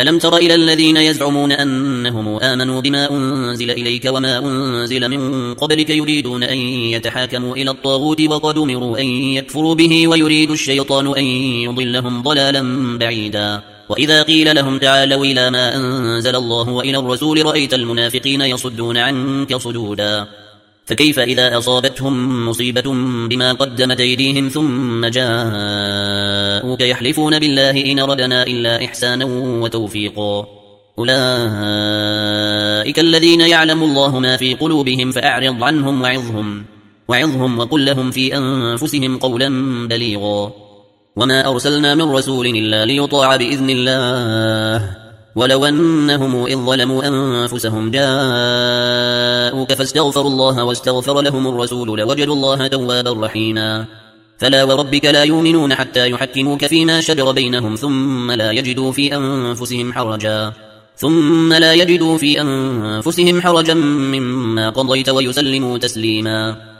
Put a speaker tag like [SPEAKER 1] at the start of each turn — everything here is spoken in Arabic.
[SPEAKER 1] ألم تر إلى الذين يزعمون أنهم آمنوا بما أنزل إليك وما أنزل من قبلك يريدون أن يتحاكموا إلى الطاغوت وقد أمروا أن يكفروا به ويريد الشيطان أن يضلهم ضلالا بعيدا وإذا قيل لهم تعالوا إلى ما أنزل الله وإلى الرسول رأيت المنافقين يصدون عنك صدودا فكيف إذا أصابتهم مصيبة بما قدمت أيديهم ثم جاءوك يحلفون بالله إن ردنا إلا إحسانا وتوفيقا أولئك الذين يعلم الله ما في قلوبهم فأعرض عنهم وعظهم وقل لهم في أنفسهم قولا بليغا وما أرسلنا من رسول إلا ليطاع بإذن الله ولو أنهم إذ ظلموا أنفسهم جاءوك فاستغفروا الله واستغفر لهم الرسول لوجدوا الله توابا رحيما فلا وربك لا يؤمنون حتى يحكموك فيما شجر بينهم ثم لا يجدوا في أنفسهم حرجا مما قضيت ويسلموا تسليما